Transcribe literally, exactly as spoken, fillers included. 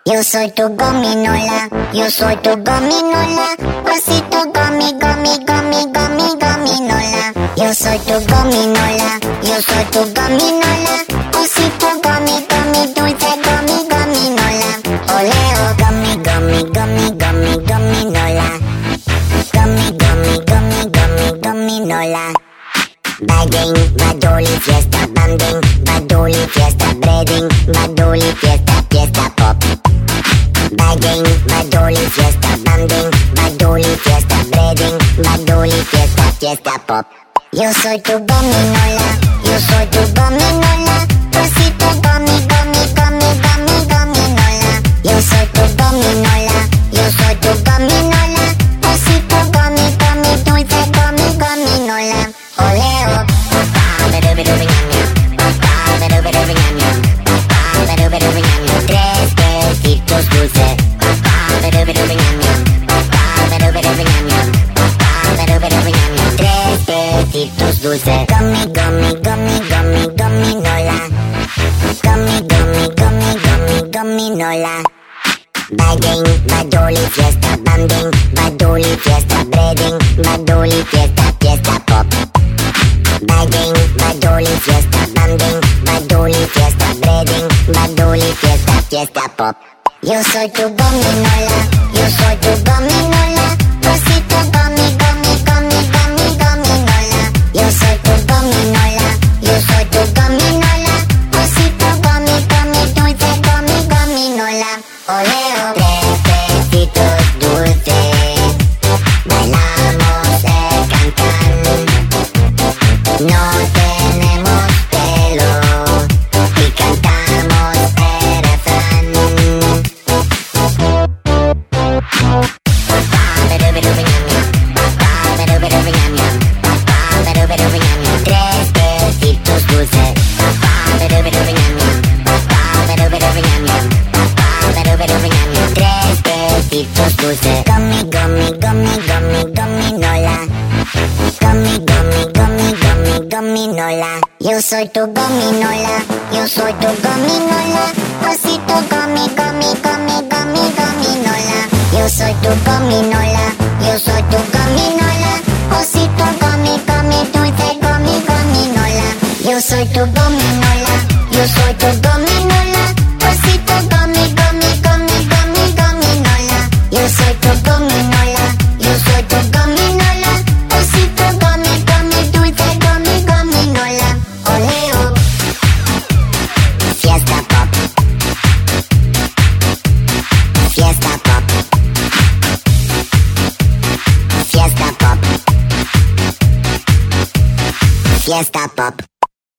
Yo soy tu gominola, yo soy tu gominola, osito gomi, gomi, gomi, gomi, gominola. Yo soy tu gominola, yo soy tu gominola, osito gomi, gomi, dulce gomi, gominola. Oleo, gomi, gomi, gomi, gomi, gominola. Gomi, gomi, gomi, gomi, gominola. Bagging, badoli, fiesta, banding, badoli, fiesta, breading, badoli, fiesta, fiesta pop. Bagging, badoli, fiesta, banding, badoli, fiesta, breading, badoli, fiesta, fiesta pop. Yo soy tu gominola, yo soy tu gominola, osito gomi, gomi, gomi, gomi, gominola. Yo soy tu gominola, yo soy tu gominola, osito gomi, gomi, dulce gomi, gominola. Oleo, tres besitos dulces, tres besitos dulces. Gummy, gummy, gummy, gummy, gominola. Gummy, gummy, gummy, gummy, gominola. Bagging, badoli, fiesta, banding, badoli, fiesta, breading, badoli, fiesta, fiesta pop. Bagging, badoli, fiesta, banding, badoli, fiesta, breading, badoli, fiesta, fiesta pop. Yo soy tu gominola, yo soy tu gominola, osito gomi, gomi, gomi, gomi, gominola. Yo soy tu gominola, yo soy tu gominola, osito gomi, gomi, dulce gomi, gominola. Oleo, tres besitos dulces, bailamos el cancán. No tenemos pelo y cantamos el refrán. Tres besitos dulces. Tres besitos dulces. Gummy, gummy, gummy, gummy, gominola. Gummy, gummy, gummy, gummy, gominola. Yo soy tu gominola, yo soy tu gominola, osito gomi, gomi, gomi, gomi, gominola. Yo soy tu gominola, yo soy tu gominola, osito gomi, gomi, dulce gomi, gominola. Yo soy tu gominola, yo soy tu gominola, osito gomi, gomi, gomi, gomi, gominola. Yo soy tu gominola, yo soy tu gominola, osito gomi, gomi, dulce gomi, gominola. Oleo, fiesta pop, fiesta pop, fiesta pop, fiesta pop.